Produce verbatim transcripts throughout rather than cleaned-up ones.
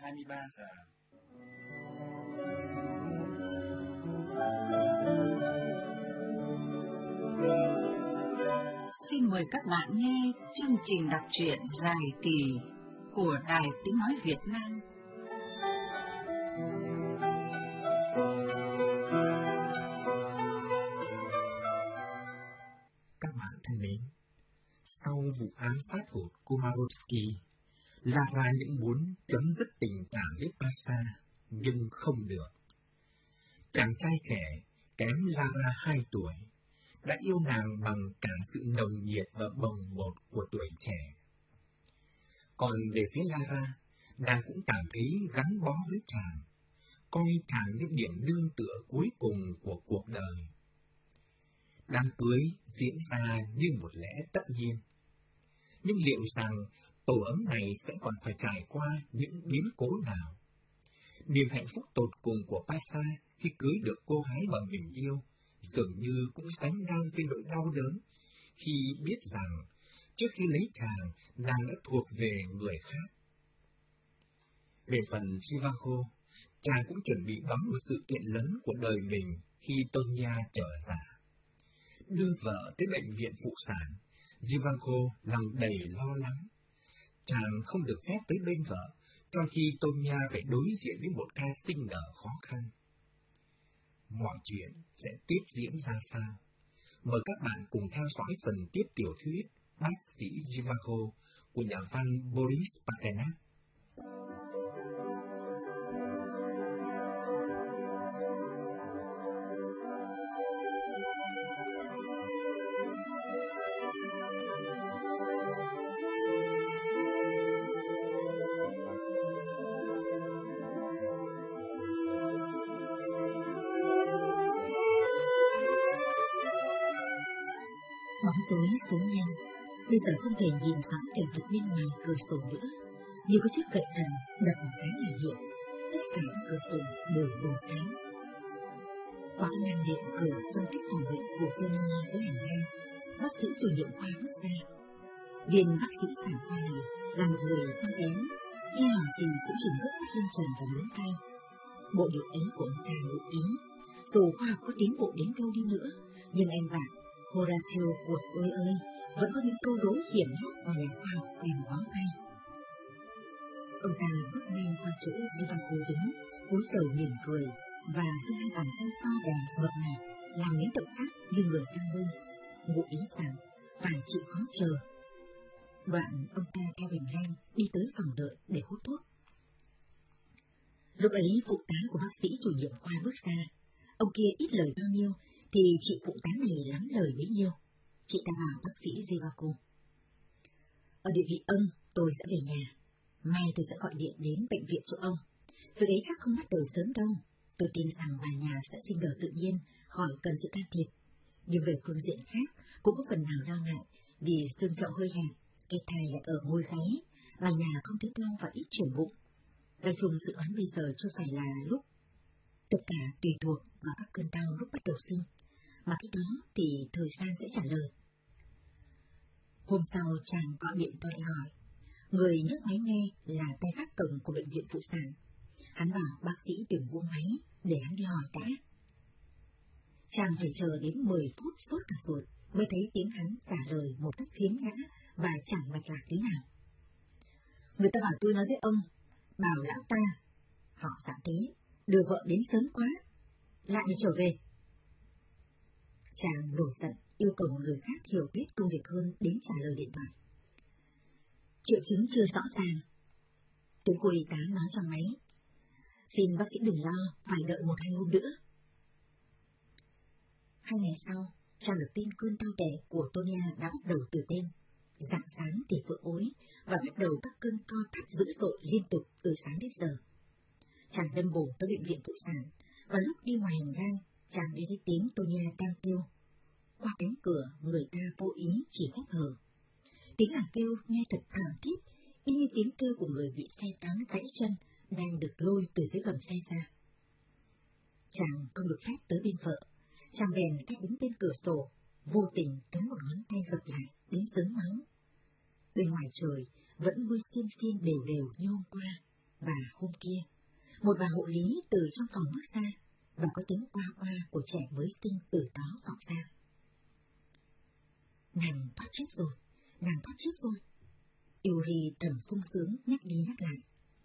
hai mươi ba giờ. Xin mời các bạn nghe chương trình đọc truyện dài kỳ của Đài Tiếng Nói Việt Nam. Các bạn thân mến, sau vụ ám sát hụt Komarovsky, Lara những muốn chấm dứt tình cảm với Pasha, nhưng không được. Chàng trai trẻ kém Lara hai tuổi đã yêu nàng bằng cả sự nồng nhiệt và bồng bột của tuổi trẻ. Còn về phía Lara, nàng cũng cảm thấy gắn bó với chàng, coi chàng như điểm nương tựa cuối cùng của cuộc đời. Đám cưới diễn ra như một lẽ tất nhiên. Nhưng liệu rằng tổ ấm này sẽ còn phải trải qua những biến cố nào? Niềm hạnh phúc tột cùng của Pasha khi cưới được cô gái mà mình yêu dường như cũng sánh ngang với nỗi đau đớn khi biết rằng trước khi lấy chàng, nàng đã thuộc về người khác. Về phần Zhivago, chàng cũng chuẩn bị đón một sự kiện lớn của đời mình khi Tonya trở già. Đưa vợ tới bệnh viện phụ sản, Zhivago lòng đầy lo lắng. Chàng không được phép tới bên vợ, trong khi Tonya phải đối diện với một ca sinh nở khó khăn. Mọi chuyện sẽ tiếp diễn ra sao? Mời các bạn cùng theo dõi phần tiếp tiểu thuyết Bác sĩ Zhivago của nhà văn Boris Pasternak. Bóng tối xuống nhanh, bây giờ không thể nhìn rõ cảnh vật bên ngoài cửa sổ nữa. Như có chiếc gậy thần đập một cái nhà hiệu, tất cả các cửa sổ đều bừng sáng. Qua ngăn điện cửa trong cách phòng bệnh của Tonya với hành lang, bác sĩ chủ nhiệm khoa bước ra. Viên bác sĩ sản khoa này là một người con én, nghe hỏi gì cũng chỉ ngước mắt lên trần và nhún vai. Bộ điệu ấy của ông ta ngụ ý, dù khoa học có tiến bộ đến đâu đi nữa, nhưng anh bạn Horatio của ơi ơi vẫn có những câu đố hiểm hóc mà nhà khoa học đèn bó tay. Ông ta bước nhanh qua chỗ Zhivago đứng, cúi đầu mỉm cười và giơ hai bàn tay to đè mập mạp làm những động tác như người đang bơi, ngụ ý rằng phải chịu khó chờ. Đoạn ông ta theo hành lang đi tới phòng đợi để hút thuốc. Lúc ấy phụ tá của bác sĩ chủ nhiệm khoa bước ra. Ông kia ít lời bao nhiêu thì chị phụ tá này lắm lời bấy nhiêu. Chị ta bảo bác sĩ Zhivago: "Ở địa vị ông, tôi sẽ về nhà. Mai tôi sẽ gọi điện đến bệnh viện cho ông. Việc ấy chắc không bắt đầu sớm đâu. Tôi tin rằng bà nhà sẽ sinh nở tự nhiên, khỏi cần sự can thiệp. Nhưng về phương diện khác, cũng có phần nào lo ngại, vì xương chậu hơi hẹp, cái thai lại ở ngôi gáy, bà nhà không thấy đau và ít chuyển bụng. Nói chung dự đoán bây giờ chưa phải là lúc. Tất cả tùy thuộc vào các cơn đau lúc bắt đầu sinh, mà cái đó thì thời gian sẽ trả lời." Hôm sau chàng gọi điện tôi hỏi. Người nhấc máy nghe là tay gác cổng của bệnh viện phụ sản. Hắn bảo bác sĩ đừng buông máy để hắn đi hỏi đã. Chàng phải chờ đến mười phút sốt cả ruột mới thấy tiếng hắn trả lời một cách khiếm nhã và chẳng mạch lạc tí nào. "Người ta bảo tôi nói với ông, bảo lão ta." Họ dặn thế, "đưa vợ đến sớm quá, lại để trở về." Chàng nổi giận, yêu cầu một người khác hiểu biết công việc hơn đến trả lời điện thoại. "Triệu chứng chưa rõ ràng." Tiếng cô y tá nói trong máy. "Xin bác sĩ đừng lo, phải đợi một hai hôm nữa." Hai ngày sau, chàng được tin cơn đau đẻ của Tonya đã bắt đầu từ đêm. Rạng sáng thì vỡ ối và bắt đầu các cơn co thắt dữ dội liên tục từ sáng đến giờ. Chàng đâm bổ tới bệnh viện phụ sản, và lúc đi ngoài hành lang, chàng nghe thấy tiếng Tonya đang kêu. Qua cánh cửa, người ta vô ý chỉ hét hờ. Tiếng nàng kêu nghe thật thảm thiết, y như tiếng kêu của người bị xe cán gãy chân đang được lôi từ dưới gầm xe ra. Chàng không được phép tới bên vợ, chàng bèn cách đứng bên cửa sổ, vô tình thấy một ngón tay gập lại đến sớm máu. Bên ngoài trời vẫn mưa xiên xiên đều đều như hôm qua, Và hôm kia, một bà hộ lý từ trong phòng bước ra, và có tiếng oa oa của trẻ mới sinh từ đó vọng ra. Nàng thoát chết rồi, nàng thoát chết rồi. Yuri thầm sung sướng nhắc đi nhắc lại.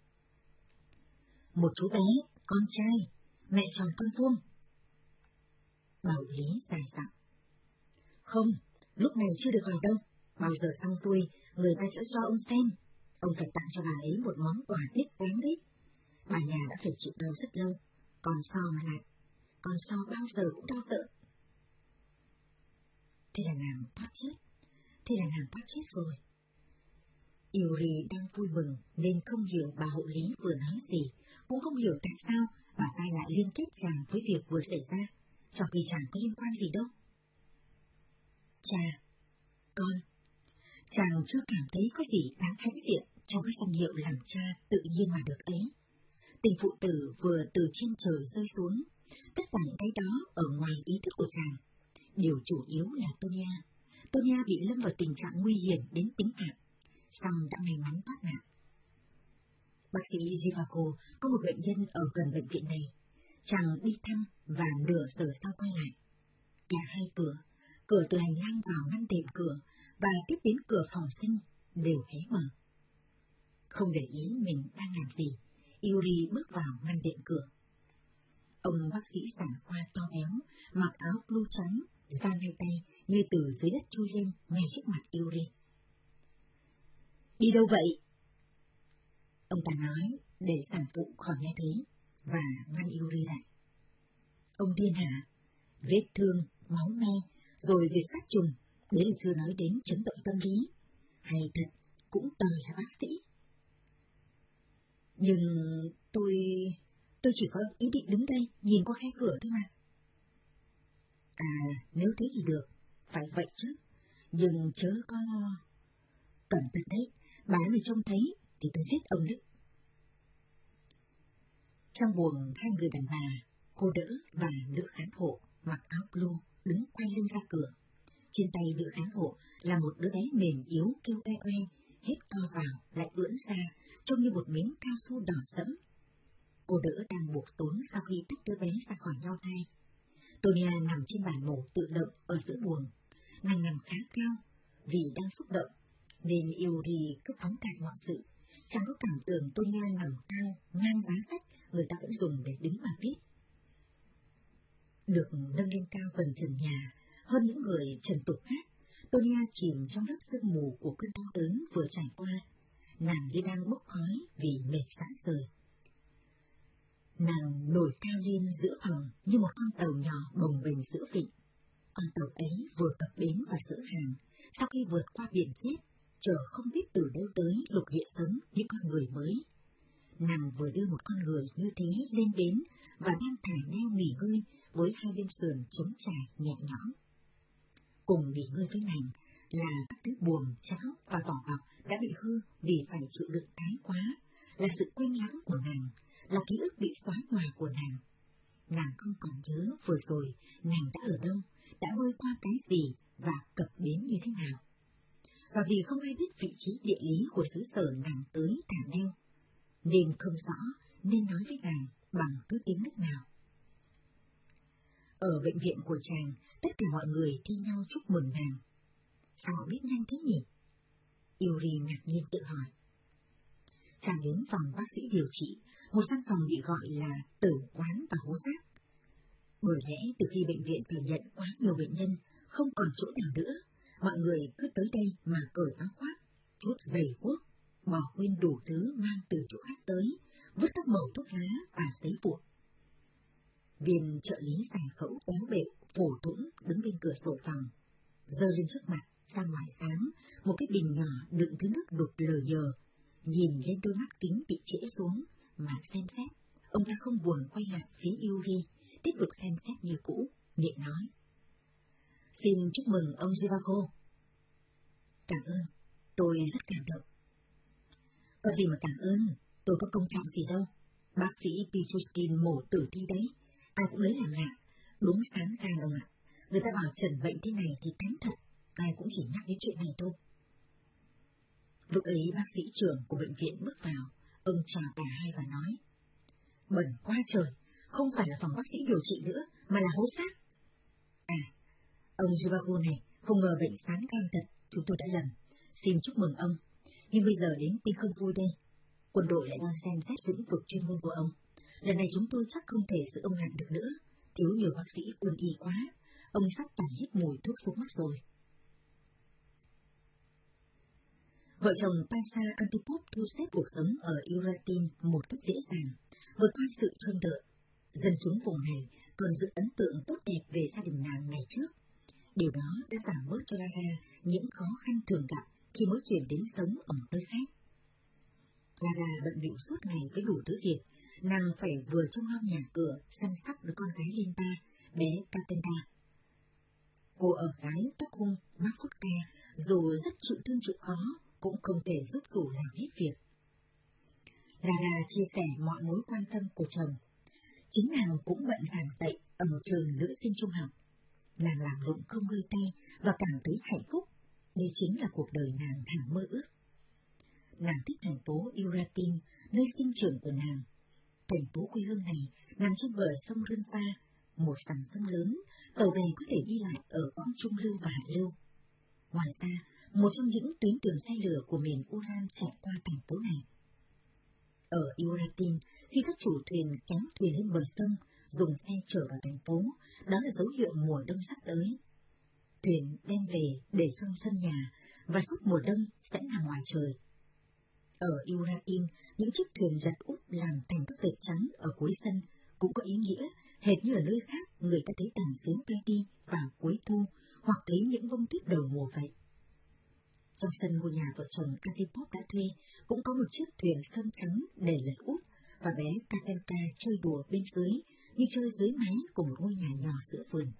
Một chú bé, con trai, mẹ tròn con vuông. Bà hộ lý dài dặn. Không, lúc này chưa được vào đâu. Bao giờ xong xuôi, người ta sẽ cho ông xem. Ông phải tặng cho bà ấy một món quà tết đáng đấy. Bà nhà đã phải chịu đau rất lâu, còn so mà lại, còn so bao giờ cũng đau tợn. Thế là nàng thoát chết, thế là nàng thoát chết rồi. Yuri đang vui mừng nên không hiểu bà hộ lý vừa nói gì, cũng không hiểu tại sao bà ta lại liên kết chàng với việc vừa xảy ra, trong khi chàng có liên quan gì đâu. Cha, con, chàng chưa cảm thấy có gì đáng hãnh diện trong cái danh hiệu làm cha tự nhiên mà được ấy. Tình phụ tử vừa từ trên trời rơi xuống, tất cả những cái đó ở ngoài ý thức của chàng. Điều chủ yếu là Tonya. Tonya bị lâm vào tình trạng nguy hiểm đến tính mạng, song đã may mắn thoát nạn. Bác sĩ Zivako có một bệnh nhân ở gần bệnh viện này. Chàng đi thăm và nửa giờ sau quay lại. Cả hai cửa, cửa từ hành lang vào ngăn đệm cửa và tiếp đến cửa phòng sinh đều hé mở. Không để ý mình đang làm gì, Yuri bước vào ngăn đệm cửa. Ông bác sĩ sản khoa to béo, mặc áo blue trắng, giang hai tay như từ dưới đất chui lên ngay trước mặt Yuri. Đi đâu vậy? Ông ta nói để sản phụ khỏi nghe thấy và ngăn Yuri lại. Ông điên hả? Vết thương, máu me, rồi việc sát trùng, đấy là chưa nói đến chấn động tâm lý. Hay thật, cũng đời là bác sĩ. Nhưng tôi... tôi chỉ có ý định đứng đây, nhìn qua khe cửa thôi mà. À, nếu thế thì được, phải vậy chứ. Nhưng chớ có... Cẩn thận đấy, bà mà trông thấy thì tôi giết ông đấy. Trong buồng hai người đàn bà, cô đỡ và nữ khán hộ mặc áo blue đứng quay lưng ra cửa. Trên tay nữ khán hộ là một đứa bé mềm yếu kêu oe oe, hết co vào lại ưỡn ra, trông như một miếng cao su đỏ sẫm. Cô đỡ đang buộc tốn sau khi tách đứa bé ra khỏi nhau thai. Tonya nằm trên bàn mổ tự động ở giữa buồng. Nàng nằm khá cao, vì đang xúc động, nên Yuri cứ phóng đại mọi sự. Chẳng có cảm tưởng Tonya nằm cao, ngang giá sách, người ta vẫn dùng để đứng mà viết. Được nâng lên cao gần trần nhà, hơn những người trần tục khác, Tonya chìm trong lớp sương mù của cơn đau đớn vừa trải qua. Nàng như đang bốc khói vì mệt rã rời. Nàng nổi cao lên giữa phòng như một con tàu nhỏ bồng bềnh giữa vịnh. Con tàu ấy vừa cập bến và giữa hàng, sau khi vượt qua biển chết, chở không biết từ đâu tới lục địa sống như con người mới. Nàng vừa đưa một con người như thế lên bến và đang thả neo nghỉ ngơi với hai bên sườn trống trải nhẹ nhõm. Cùng nghỉ ngơi với nàng là các thứ buồm, cháo và vỏ bọc đã bị hư vì phải chịu đựng thái quá, là sự quên lãng của nàng, là ký ức bị xóa nhòa của nàng. Nàng không còn nhớ vừa rồi nàng đã ở đâu, đã bơi qua cái gì và cập bến như thế nào. Và vì không ai biết vị trí địa lý của xứ sở nàng tới thả neo, nên không rõ nên nói với nàng bằng thứ tiếng nước nào. Ở bệnh viện của chàng, tất cả mọi người thi nhau chúc mừng nàng. Sao họ biết nhanh thế nhỉ? Yuri ngạc nhiên tự hỏi. Chàng đến phòng bác sĩ điều trị, một gian phòng bị gọi là tử quán và hố xác. Bởi lẽ từ khi bệnh viện phải nhận quá nhiều bệnh nhân, không còn chỗ nào nữa, mọi người cứ tới đây mà cởi áo khoác, chút giày guốc, bỏ quên đủ thứ mang từ chỗ khác tới, vứt các mẩu thuốc lá và giấy vụn. Viên trợ lý giải phẫu béo bệ, phổ thủng đứng bên cửa sổ phòng, giơ lên trước mặt, ra ngoài sáng, một cái bình nhỏ đựng thứ nước đục lờ nhờ, nhìn lên đôi mắt kính bị trễ xuống, mà xem xét, ông ta không buồn quay lại phía Yuri, tiếp tục xem xét như cũ, miệng nói. Xin chúc mừng ông Zivako. Cảm ơn, tôi rất cảm động. Có gì mà cảm ơn, tôi có công trọng gì đâu. Bác sĩ Pichushkin mổ tử thi đấy, ai cũng lấy làm lạ, đúng sáng gan ông ạ. Người ta bảo trần bệnh thế này thì thánh thật, ai cũng chỉ nhắc đến chuyện này thôi. Lúc ấy bác sĩ trưởng của bệnh viện bước vào, Ông chào cả hai và nói, bẩn quá trời, không phải là phòng bác sĩ điều trị nữa, mà là hố xác. À, ông Zhivago này, không ngờ bệnh sán gan thật, chúng tôi đã lầm. Xin chúc mừng ông. Nhưng bây giờ đến tin không vui đây. Quân đội lại đang xem xét lĩnh vực chuyên môn của ông. Lần này chúng tôi chắc không thể giữ ông lại được nữa. Thiếu nhiều bác sĩ quân y quá. Ông sắp tàn hết mùi thuốc xuống mắt rồi. Vợ chồng Pasa Antipop thu xếp cuộc sống ở Iratin một cách dễ dàng, vượt qua sự trông đợi. Dân chúng vùng này còn giữ ấn tượng tốt đẹp về gia đình nàng ngày trước. Điều đó đã giảm bớt cho Lara những khó khăn thường gặp khi mới chuyển đến sống ở một nơi khác. Lara bận bịu suốt ngày với đủ thứ việc, nàng phải vừa trông nom nhà cửa, săn sóc đứa con gái Linda, bé Katenda. Cô ở gái Stockholm, Mafudka, dù rất chịu thương chịu khó, cũng không thể giúp chủ làm hết việc. Lara chia sẻ mọi mối quan tâm của chồng. Chính nàng cũng bận giảng dạy ở một trường nữ sinh trung học. Nàng làm lụng không ngơi tay và cảm thấy hạnh phúc. Đây chính là cuộc đời nàng thẳng mơ ước. Nàng thích thành phố Iratin, nơi sinh trưởng của nàng. Thành phố quê hương này nằm trên bờ sông Rân-pha, một dòng sông lớn, tàu bè có thể đi lại ở quãng trung lưu và hạ lưu. Ngoài ra, một trong những tuyến đường xe lửa của miền Uran chạy qua thành phố này. Ở Iratin, khi các chủ thuyền kéo thuyền lên bờ sông, dùng xe chở vào thành phố, đó là dấu hiệu mùa đông sắp tới. Thuyền đem về để trong sân nhà, và suốt mùa đông sẽ nằm ngoài trời. Ở Iratin, những chiếc thuyền lật úp làm thành các vệt trắng ở cuối sân cũng có ý nghĩa, hệt như ở nơi khác người ta thấy đàn sến bay đi vào cuối thu, hoặc thấy những bông tuyết đầu mùa vậy. Trong sân ngôi nhà vợ chồng Antipop đã thuê, cũng có một chiếc thuyền sơn trắng để lật úp, và bé Katenka chơi đùa bên dưới, như chơi dưới mái của một ngôi nhà nhỏ giữa vườn.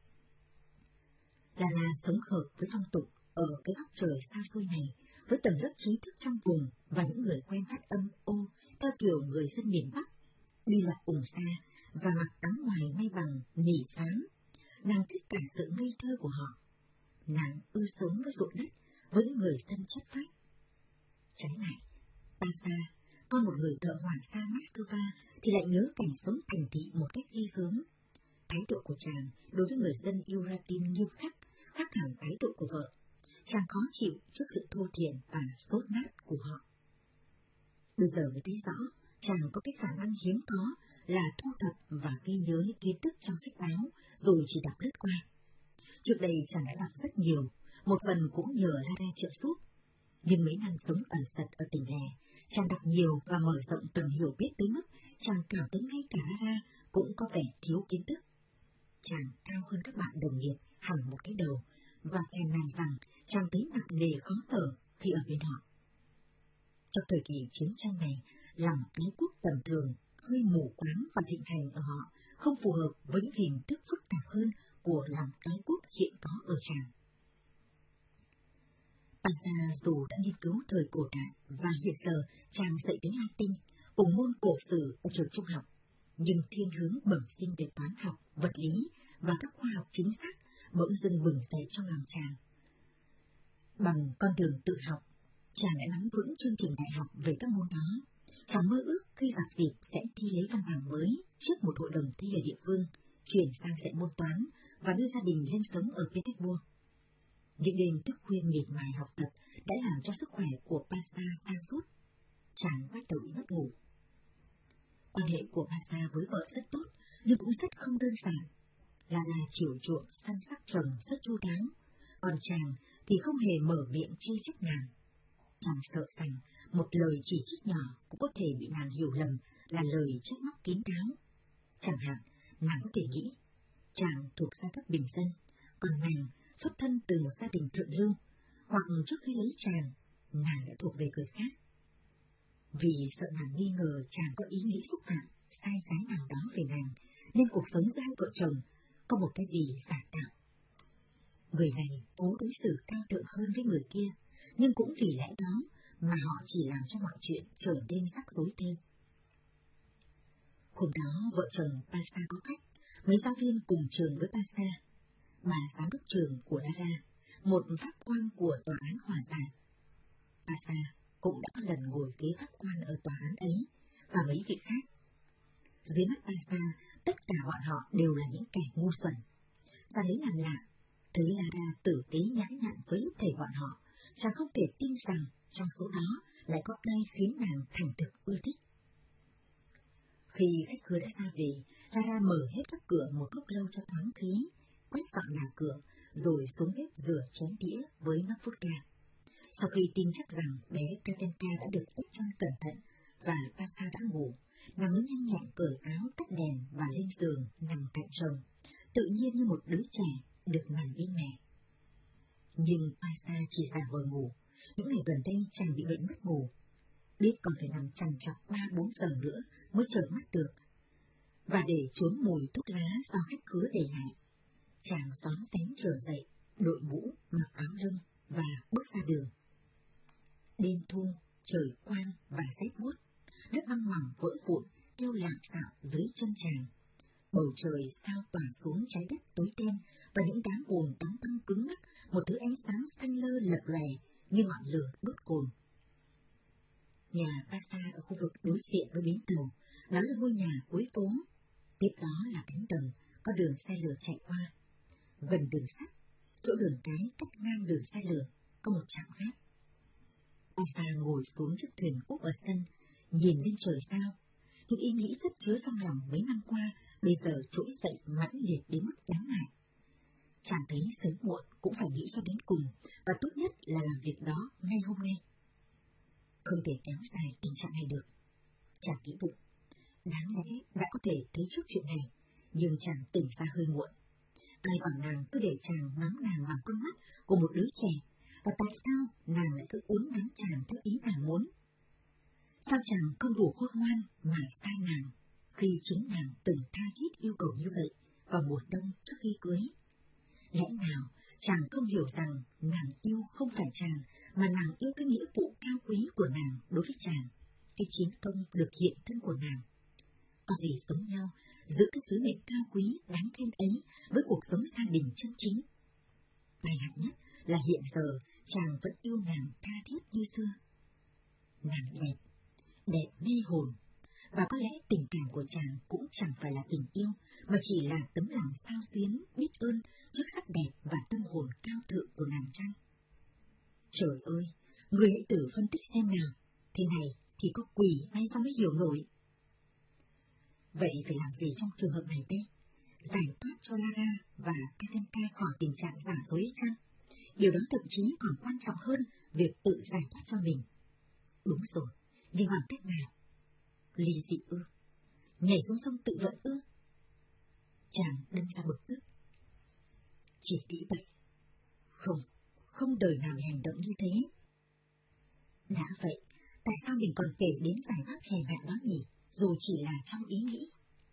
Lara sống hợp với phong tục ở cái góc trời xa xôi này, với tầng lớp trí thức trong vùng và những người quen phát âm ô theo kiểu người dân miền Bắc, đi lạc cùng xa và mặc áo ngoài may bằng nỉ xám. Nàng thích cả sự ngây thơ của họ. Nàng ưa sống với ruộng đất, với những người dân chất phác. Trái lại, Pasa, con một người thợ hỏa xa Moscow, thì lại nhớ cảnh sống thành thị một cách ghê gớm. Thái độ của chàng đối với người dân Iratin nghiêm khắc, khác hẳn thái độ của vợ. Chàng khó chịu trước sự thô thiển và dốt nát của họ. Bây giờ mới thấy rõ, chàng có cái khả năng hiếm có là thu thập và ghi nhớ những kiến thức trong sách báo, rồi chỉ đọc lướt qua. Trước đây chàng đã đọc rất nhiều, một phần cũng nhờ Lara trợ giúp. Nhưng mấy năm sống ẩn sật ở tỉnh lẻ, chàng đọc nhiều và mở rộng tầm hiểu biết tới mức chàng cảm thấy ngay cả Lara cũng có vẻ thiếu kiến thức. Chàng cao hơn các bạn đồng nghiệp hẳn một cái đầu, và phàn nàn rằng chàng thấy nặng nề khó thở khi ở bên họ. Trong thời kỳ chiến tranh này, lòng ái quốc tầm thường, hơi mù quáng và thịnh hành ở họ không phù hợp với những hình thức phức tạp hơn của lòng ái quốc hiện có ở chàng. Pasa dù đã nghiên cứu thời cổ đại và hiện giờ chàng dạy tiếng Latin cùng môn cổ sử ở trường trung học, nhưng thiên hướng bẩm sinh về toán học, vật lý và các khoa học chính xác bỗng dưng bừng dậy trong lòng chàng. Bằng con đường tự học, chàng đã nắm vững chương trình đại học về các môn đó. Chàng mơ ước khi gặp dịp sẽ thi lấy văn bằng mới trước một hội đồng thi ở địa phương, chuyển sang dạy môn toán và đưa gia đình lên sống ở Petersburg. Những đêm thức khuya miệt mài học tập đã làm cho sức khỏe của Pasa sa sút. Chàng bắt đầu bị mất ngủ. Quan hệ của Pasa với vợ rất tốt, nhưng cũng rất không đơn giản. Lara chiều chuộng săn sóc chồng rất chu đáo, còn chàng thì không hề mở miệng chê trách nàng. Chàng sợ rằng một lời chỉ trích nhỏ cũng có thể bị nàng hiểu lầm là lời trách móc kín đáo. Chẳng hạn, nàng có thể nghĩ chàng thuộc giai cấp bình dân, còn nàng xuất thân từ một gia đình thượng lưu, hoặc trước khi lấy chàng, nàng đã thuộc về người khác. Vì sợ nàng nghi ngờ chàng có ý nghĩ xúc phạm, sai trái nào đó về nàng, nên cuộc sống giữa hai vợ chồng có một cái gì giả tạo. Người này cố đối xử cao thượng hơn với người kia, nhưng cũng vì lẽ đó mà họ chỉ làm cho mọi chuyện trở nên rắc rối thêm. Hôm đó vợ chồng Pasa có khách, mấy giáo viên cùng trường với Pasa, bà giám đốc trường của Lara, một pháp quan của tòa án hòa giải. Pasa cũng đã có lần ngồi ghế pháp quan ở tòa án ấy, và mấy vị khác. Dưới mắt Pasa, tất cả bọn họ đều là những kẻ ngu xuẩn. Chàng lấy làm lạ, thấy Lara tử tế nhã nhặn với hết thảy bọn họ, chàng không thể tin rằng trong số đó lại có ai khiến nàng thành thực ưa thích. Khi khách khứa đã ra về, Lara mở hết các cửa một lúc lâu cho thoáng khí, quét dọn nhà cửa, rồi xuống bếp rửa chén đĩa với nước vodka. Sau khi tin chắc rằng bé Katenka đã được ép chăn cẩn thận và Pasa đã ngủ, nàng mới nhanh nhẹn cởi áo, tắt đèn và lên giường nằm cạnh chồng, tự nhiên như một đứa trẻ được nằm bên mẹ. Nhưng Pasa chỉ giả vờ ngủ. Những ngày gần đây chàng bị bệnh mất ngủ, biết còn phải nằm chằn chọc ba bốn giờ nữa mới trở mắt được. Và để trốn mùi thuốc lá do khách khứa để lại, chàng xón xén trở dậy, đội mũ, mặc áo lông và bước ra đường. Đêm thu, trời quang và rét buốt, đất băng mỏng vỡ vụn kêu lạng xạo dưới chân chàng. Bầu trời sao tỏa xuống trái đất tối đen và những đám bùn đóng băng cứng ngắc, một thứ ánh sáng xanh lơ lập lòe như ngọn lửa đốt cồn. Nhà Pasa ở khu vực đối diện với bến tàu, đó là ngôi nhà cuối phố. Tiếp đó là cánh đồng, có đường xe lửa chạy qua. Gần đường sắt, chỗ đường cái cắt ngang đường xe lửa, có một trạm gác. Pasa ngồi xuống chiếc thuyền úp ở sân, nhìn lên trời sao. Những ý nghĩ chất chứa trong lòng mấy năm qua bây giờ trỗi dậy mãnh liệt đến mức đáng ngại. Chàng thấy sớm muộn cũng phải nghĩ cho đến cùng, và tốt nhất là làm việc đó ngay hôm nay. Không thể kéo dài tình trạng này được. Chàng nghĩ bụng, đáng lẽ đã có thể thấy trước chuyện này, nhưng chàng tỉnh ra hơi muộn. Ai bảo nàng cứ để chàng ngắm nàng bằng con mắt của một đứa trẻ, và tại sao nàng lại cứ uốn nắn chàng theo ý nàng muốn? Sao chàng không đủ khôn ngoan mà sai nàng, khi chính nàng từng tha thiết yêu cầu như vậy vào mùa đông trước khi cưới? Lẽ nào chàng không hiểu rằng nàng yêu không phải chàng, mà nàng yêu cái nghĩa vụ cao quý của nàng đối với chàng, cái chiến công được hiện thân của nàng? Có gì giống nhau giữa cái sứ mệnh cao quý đáng khen ấy với cuộc sống gia đình chân chính? Tai hại nhất là hiện giờ chàng vẫn yêu nàng tha thiết như xưa. Nàng đẹp, đẹp mê hồn, và có lẽ tình cảm của chàng cũng chẳng phải là tình yêu, mà chỉ là tấm lòng sao xuyến, biết ơn trước sắc đẹp và tâm hồn cao thượng của nàng chăng? Trời ơi, người hãy thử phân tích xem nào, thế này thì có quỷ hay sao mới hiểu nổi. Vậy phải làm gì trong trường hợp này đây? Giải thoát cho Lara và Katenka khỏi tình trạng giả dối chăng? Điều đó thậm chí còn quan trọng hơn việc tự giải thoát cho mình. Đúng rồi, nhưng bằng cách nào? Ly dị ư? Nhảy xuống sông tự vận ư? Chàng đâm ra bực tức. Chỉ nghĩ vậy. Không, không đời nào hành động như thế. Đã vậy, tại sao mình còn kể đến giải pháp hèn hạ đó nhỉ, dù chỉ là trong ý nghĩ?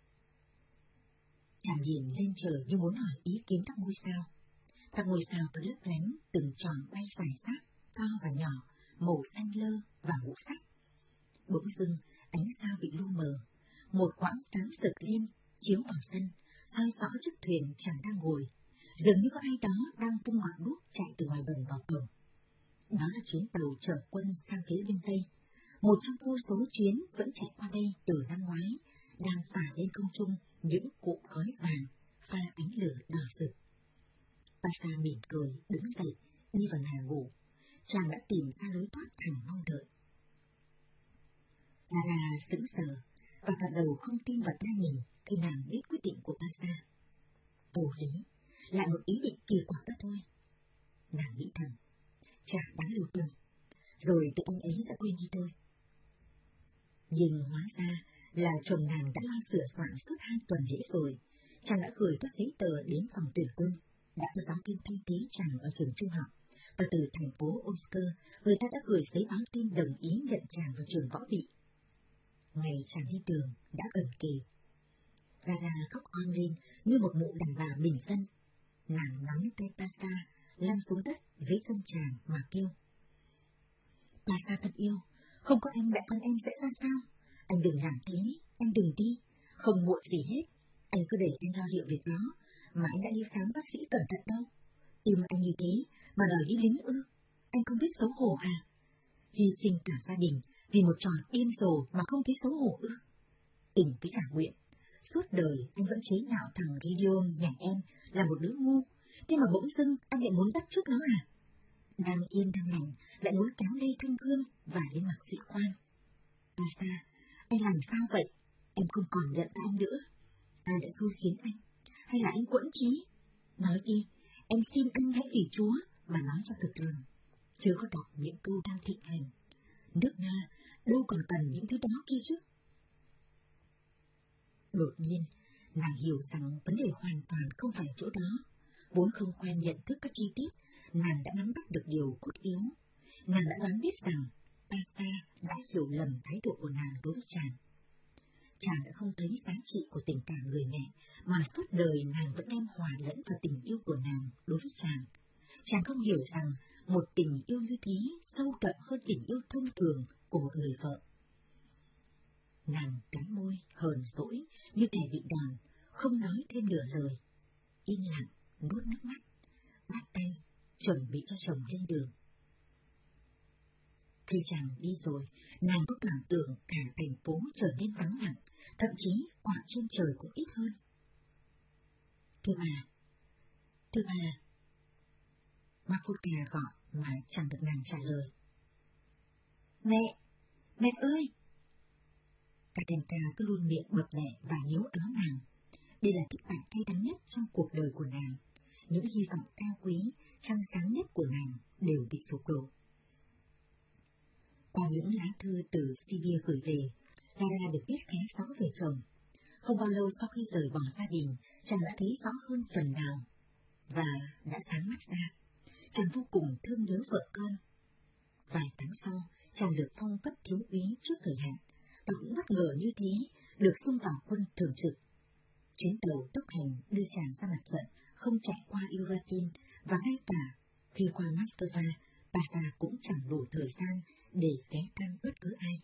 Chàng nhìn lên trời như muốn hỏi ý kiến các ngôi sao. Các ngôi sao cứ lấp lánh, từng tròn bay dài sát, to và nhỏ, màu xanh lơ và ngũ sắc. Bỗng dưng, ánh sao bị lu mờ, một quãng sáng rực lên, chiếu vào sân, soi rõ chiếc thuyền chàng đang ngồi. Dường như có ai đó đang vung ngọn đuốc chạy từ ngoài bờ vào cổng. Đó là chuyến tàu chở quân sang phía bên Tây, một trong vô số chuyến vẫn chạy qua đây từ năm ngoái, đang phả lên không trung những cụm khói vàng, pha ánh lửa đỏ rực. Pasa mỉm cười, đứng dậy, đi vào nhà ngủ. Chàng đã tìm ra lối thoát hằng mong đợi. Lara sững sờ và cả đầu không tin vào tai mình khi nàng biết quyết định của Pasa. Vô lý, lại một ý định kỳ quặc đó thôi. Nàng nghĩ thầm, chả đáng lưu tâm, rồi tự anh ấy sẽ quên đi thôi. Nhưng hóa ra là chồng nàng đã lo sửa soạn suốt hai tuần lễ rồi. Chàng đã gửi các giấy tờ đến phòng tuyển quân, đã có giáo viên thay thế chàng ở trường trung học, và từ thành phố Omsk, người ta đã gửi giấy báo tin đồng ý nhận chàng vào trường võ bị. Ngày chàng đi đường đã gần kề. Lara khóc oang lên như một mụ đàn bà bình dân. Nàng nắm lấy tay Pasa, lăn xuống đất dưới chân chàng mà kêu. Pasa thân yêu, không có anh mẹ con em sẽ ra sao? Anh đừng làm thế, anh đừng đi, không muộn gì hết. Anh cứ để anh lo liệu việc đó, mà anh đã đi khám bác sĩ cẩn thận đâu. Tim anh như thế mà đòi đi lính ư? Anh không biết xấu hổ à? hy sinh cả gia đình vì một trò điên rồ mà không thấy xấu hổ ư? Tình với trả nguyện, suốt đời anh vẫn chế nhạo thằng Gideon nhà em là một đứa ngu, thế mà bỗng dưng anh lại muốn bắt chước nó à? Đang yên đang lành lại muốn kéo lê thanh gươm và lên mặt sĩ quan. Pasta, anh làm sao vậy? Em không còn nhận ra anh nữa. Ai đã xui khiến anh? Hay là anh quẫn trí? Nói đi, em xin anh hãy vì Chúa mà nói cho thật lòng, chưa có đọc những câu đang thịnh hành. Nước Nga đâu còn cần những thứ đó kia chứ. Đột nhiên, nàng hiểu rằng vấn đề hoàn toàn không phải chỗ đó. Vốn không quen nhận thức các chi tiết, nàng đã nắm bắt được điều cốt yếu. Nàng đã đoán biết rằng Pasta đã hiểu lầm thái độ của nàng đối với chàng. Chàng đã không thấy giá trị của tình cảm người mẹ, mà suốt đời nàng vẫn đem hòa lẫn vào tình yêu của nàng đối với chàng. Chàng không hiểu rằng một tình yêu như thế sâu đậm hơn tình yêu thông thường của một người vợ. Nàng cắn môi, hờn dỗi, như kẻ bị đòn, không nói thêm nửa lời. Im lặng, nuốt nước mắt, bắt tay, chuẩn bị cho chồng lên đường. Khi chàng đi rồi, nàng có cảm tưởng cả thành phố trở nên vắng lặng, thậm chí quạ trên trời cũng ít hơn. Thưa bà, thưa bà. Marfutka gọi mà chẳng được nàng trả lời. Mẹ, mẹ ơi! Katenka cứ luôn miệng bập bẹ và níu áo nàng. Đây là thất bại cay đắng nhất trong cuộc đời của nàng. Những hy vọng cao quý, trong sáng nhất của nàng đều bị sụp đổ. Qua những lá thư từ Sibia gửi về, Lara được biết khá rõ về chồng. Không bao lâu sau khi rời bỏ gia đình, chàng đã thấy rõ hơn phần nào và đã sáng mắt ra. Chàng vô cùng thương nhớ vợ con. Vài tháng sau, chàng được phong cấp thiếu úy trước thời hạn, và cũng bất ngờ như thế, được xung vào quân thường trực. Chuyến tàu tốc hành đưa chàng ra mặt trận, không chạy qua Iratin, và ngay cả khi qua Moscow, Pasta cũng chẳng đủ thời gian để ghé thăm bất cứ ai.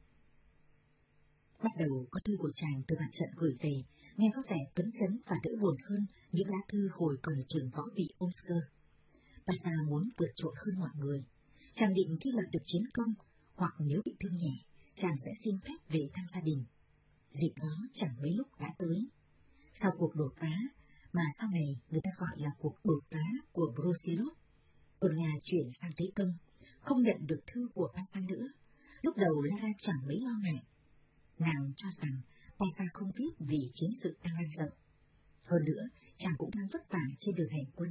Bắt đầu có thư của chàng từ mặt trận gửi về, nghe có vẻ phấn chấn và đỡ buồn hơn những lá thư hồi còn ở trường võ bị Omsk. Pasta muốn vượt trội hơn mọi người. Chàng định khi lập được chiến công, hoặc nếu bị thương nhẹ, chàng sẽ xin phép về thăm gia đình. Dịp đó chẳng mấy lúc đã tới. Sau cuộc đột phá, mà sau này người ta gọi là cuộc đột phá của Brusilov, quân Nga chuyển sang Thế Công, không nhận được thư của Pasta nữa. Lúc đầu Lara chẳng mấy lo ngại. Nàng cho rằng Pasta không viết vì chiến sự đang lan rộng. Hơn nữa, chàng cũng đang vất vả trên đường hành quân.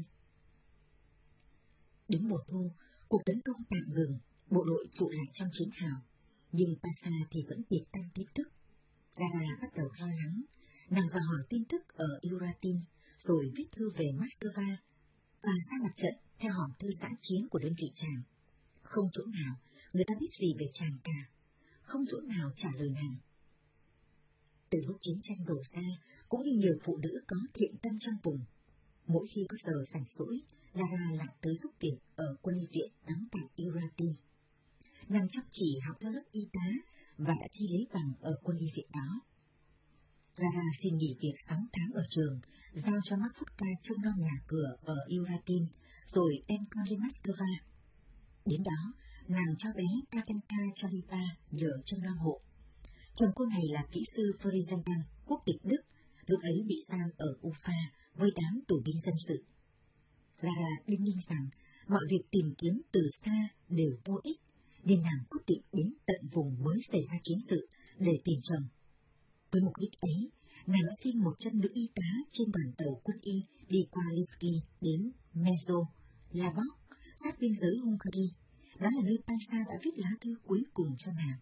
Đến mùa thu, cuộc tấn công tạm ngừng, bộ đội trụ lại trong chiến hào, nhưng Pasta thì vẫn biệt tăng tin tức. Lara bắt đầu lo lắng. Nàng dò hỏi tin tức ở Iratin, rồi viết thư về Moscow và ra mặt trận theo hòm thư giã chiến của đơn vị chàng. Không chỗ nào người ta biết gì về chàng cả, không chỗ nào trả lời nàng. Từ lúc chiến tranh đổ ra, cũng như nhiều phụ nữ có thiện tâm trong vùng, mỗi khi có giờ rảnh rỗi, Lara lại tới giúp việc ở quân y viện đóng tại Iratin. Nàng chăm chỉ học theo lớp y tá và đã thi lấy bằng ở quân y viện đó. Lara xin nghỉ việc sáu tháng ở trường, giao cho Marfutka trông nom nhà cửa ở Iratin, rồi đem con lên Moscow. Đến đó, nàng cho bé Katenka Chalipa nhờ trông nom hộ. Chồng cô này là kỹ sư Ferizendan, quốc tịch Đức, lúc ấy bị giam ở Ufa với đám tù binh dân sự. Lara đinh ninh rằng mọi việc tìm kiếm từ xa đều vô ích, nên nàng quyết định đến tận vùng mới xảy ra chiến sự để tìm chồng. Với mục đích ấy, nàng đã xin một chân nữ y tá trên đoàn tàu quân y đi qua Linsky đến Mezo, Lavok, sát biên giới Hungary. Đó là nơi Pasta đã viết lá thư cuối cùng cho nàng.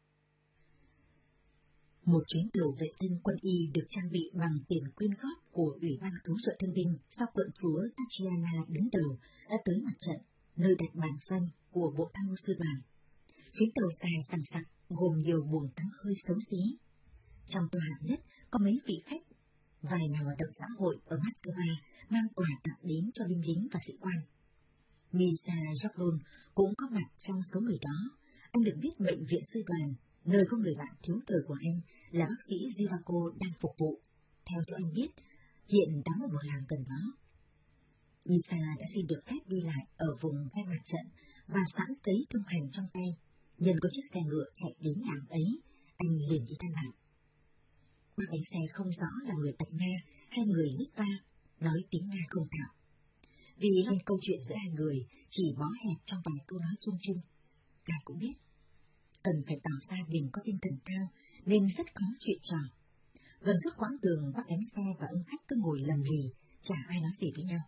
Một chuyến tàu vệ sinh quân y được trang bị bằng tiền quyên góp của Ủy ban cứu trợ thương binh do quận chúa Tatiana đứng đầu đã tới mặt trận, nơi đặt bàn danh của bộ tham mưu sư đoàn. Chuyến tàu dài sằng sặc gồm nhiều buồng tắm hơi xấu xí. Trong toa hạng nhất có mấy vị khách, vài nhà hoạt động xã hội ở Moscow mang quà tặng đến cho binh lính và sĩ quan. Misa Joklon cũng có mặt trong số người đó. Anh được biết bệnh viện sư đoàn, nơi có người bạn thiếu thời của anh là bác sĩ Zivako đang phục vụ. Theo cho anh biết, hiện đóng ở một làng gần đó. Misa đã xin được phép đi lại ở vùng ven mặt trận và sẵn giấy thông hành trong tay. Nhân có chiếc xe ngựa chạy đến làng ấy, anh liền đi thăm bạn. Bác bánh xe không rõ là người Tạch Nga hay người Litva, nói tiếng Nga không thạo. Vì lên câu chuyện giữa hai người chỉ bó hẹp trong vài câu nói chung chung, ai cũng biết. Cần phải tỏ ra mình có tinh thần cao nên rất khó chuyện trò. Gần suốt quãng đường, bác bánh xe và ông khách cứ ngồi lầm lì, chả ai nói gì với nhau.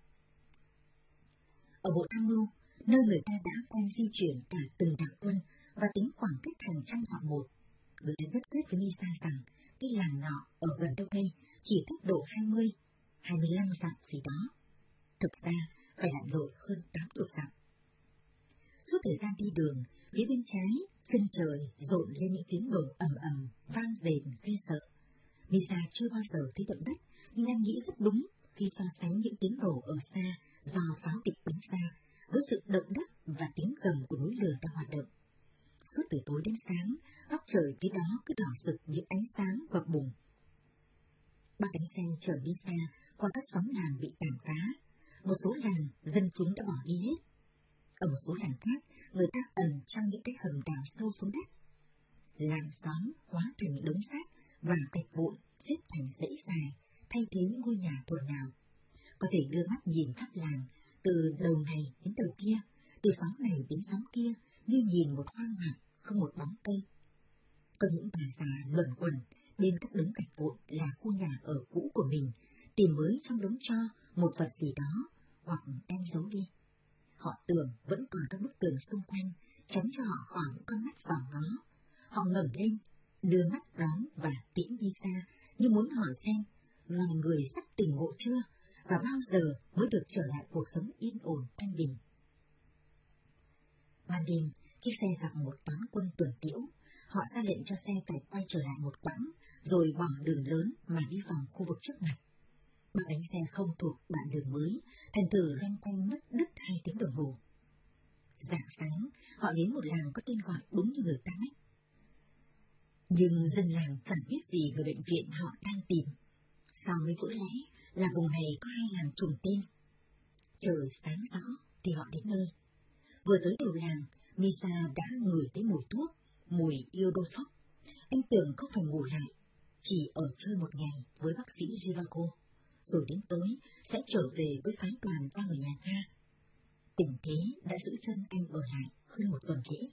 Ở bộ tham mưu, nơi người ta đã quen di chuyển cả từng đạo quân và tính khoảng cách hàng trăm dặm một, người ta nhất quyết với Misa rằng cái làng nọ ở gần đâu đây chỉ cách độ hai mươi, hai mươi lăm dặm gì đó. Thực ra phải lặn lội hơn tám chục dặm. Suốt thời gian đi đường, phía bên trái, chân trời rộn lên những tiếng nổ ầm ầm, vang rền ghê sợ. Misa chưa bao giờ thấy động đất, nhưng anh nghĩ rất đúng khi so sánh những tiếng nổ ở xa do pháo địch bắn ra với sự động đất và tiếng gầm của núi lửa đang hoạt động. Suốt từ tối đến sáng, góc trời phía đó cứ đỏ rực những ánh sáng và bùng. Bác bánh xe chở Misa qua các xóm làng bị tàn phá. Một số làng dân chúng đã bỏ đi hết. Ở một số làng khác, người ta ẩn trong những cái hầm đào sâu xuống đất. Làng xóm hóa thành những đống xác và gạch vụn xếp thành dãy dài, thay thế những ngôi nhà thuở nào. Có thể đưa mắt nhìn khắp làng, từ đầu này đến đầu kia, từ xóm này đến xóm kia, như nhìn một hoang mạc không một bóng cây. Có những bà già luẩn quẩn bên các đống gạch vụn là khu nhà ở cũ của mình, tìm mới trong đống tro một vật gì đó hoặc đem giấu đi. Họ tưởng vẫn còn các bức tường xung quanh, tránh cho họ khỏi những con mắt dòm ngó. Họ ngẩng lên, đưa mắt đón và tiễn đi xa, như muốn hỏi xem loài người sắp tỉnh ngộ chưa và bao giờ mới được trở lại cuộc sống yên ổn thanh bình. Ban đêm, chiếc xe gặp một toán quân tuần tiễu. Họ ra lệnh cho xe phải quay trở lại một quãng, rồi bỏ đường lớn mà đi vòng khu vực trước mặt. Bác đánh xe không thuộc đoạn đường mới, thành thử loanh quanh mất đứt hai tiếng đồng hồ. Rạng sáng, họ đến một làng có tên gọi đúng như người ta mách. Nhưng dân làng chẳng biết gì về bệnh viện họ đang tìm. Sau mới vỡ lẽ là vùng này có hai làng trùng tên. Trời sáng rõ thì họ đến nơi. Vừa tới đầu làng, Misa đã ngửi thấy mùi thuốc, mùi yêu đôi phóc. Anh tưởng không phải ngủ lại, chỉ ở chơi một ngày với bác sĩ Zhivago, rồi đến tối sẽ trở về với phái đoàn đang ở nhà Nga. Tình thế đã giữ chân anh ở lại hơn một tuần lễ.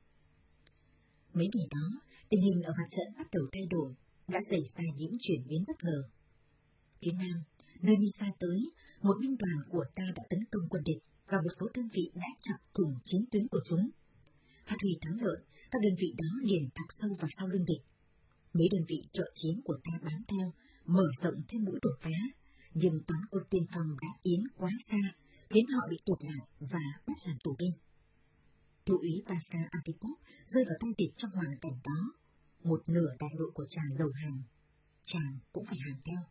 Mấy ngày đó, tình hình ở mặt trận bắt đầu thay đổi, đã xảy ra những chuyển biến bất ngờ. Phía Nam, nơi Misa tới, một binh đoàn của ta đã tấn công quân địch và một số đơn vị đã chọc thủng chiến tuyến của chúng. Phát huy thắng lợi, các đơn vị đó liền thọc sâu vào sau lưng địch. Mấy đơn vị trợ chiến của ta bám theo, mở rộng thêm mũi đột phá, nhưng toán quân tiên phong đã tiến quá xa, khiến họ bị tụt lại và bắt làm tù binh. Thiếu úy Pasca Antipov rơi vào tay địch trong hoàn cảnh đó. Một nửa đại đội của chàng đầu hàng, chàng cũng phải hàng theo.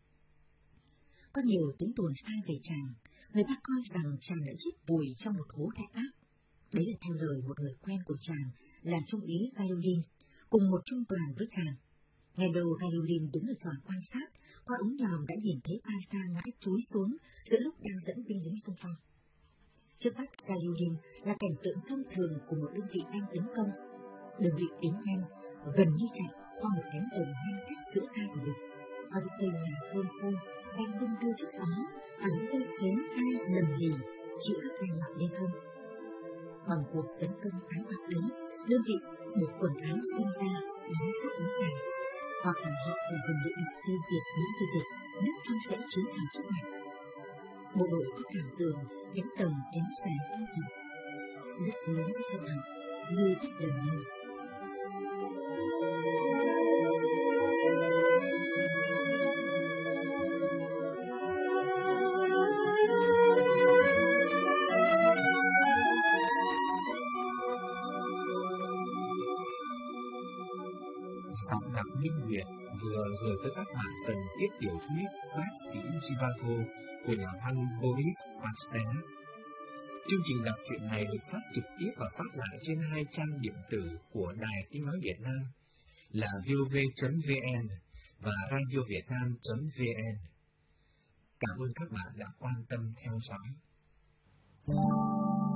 Có nhiều tiếng đồn sai về chàng, người ta coi rằng chàng đã chết vùi trong một hố đại ác. Đấy là theo lời một người quen của chàng là trung úy Gayulin, cùng một trung đoàn với chàng. Ngày đầu Gayulin đứng ở tròi quan sát, qua ống nhòm đã nhìn thấy Pasca ngã chúi xuống giữa lúc đang dẫn binh lính xung phong. Trước mắt Gayulin là cảnh tượng thông thường của một đơn vị đang tấn công. Đơn vị tiến nhanh, gần như chạy qua một cánh đồng ngăn cách giữa ta và địch. Qua những cây nhà thơm khô đang đung đưa trước gió, và những cây khế hai lầm lì chịu các gai nhọn lên không. Bằng cuộc tấn công táo bạo ấy, đơn vị buộc quần áo xuyên ra đánh sát đánh cày, hoặc là họ phải dùng lựu đạn tiêu diệt những tên địch nấp trong dãy chiến hào trước mặt. Bộ đội có cảm tưởng cánh đồng kéo dài vô tận, đất lớn dưới chân họ như tách lần này. Giọng đọc Minh Nguyệt vừa gửi tới các bạn phần tiếp tiểu thuyết Bác sĩ Zhivago của nhà văn Boris Pasternak. Chương trình đọc truyện này được phát trực tiếp và phát lại trên hai trang điện tử của Đài Tiếng nói Việt Nam là vov chấm vn và radiovietnam chấm vn. Cảm ơn các bạn đã quan tâm theo dõi.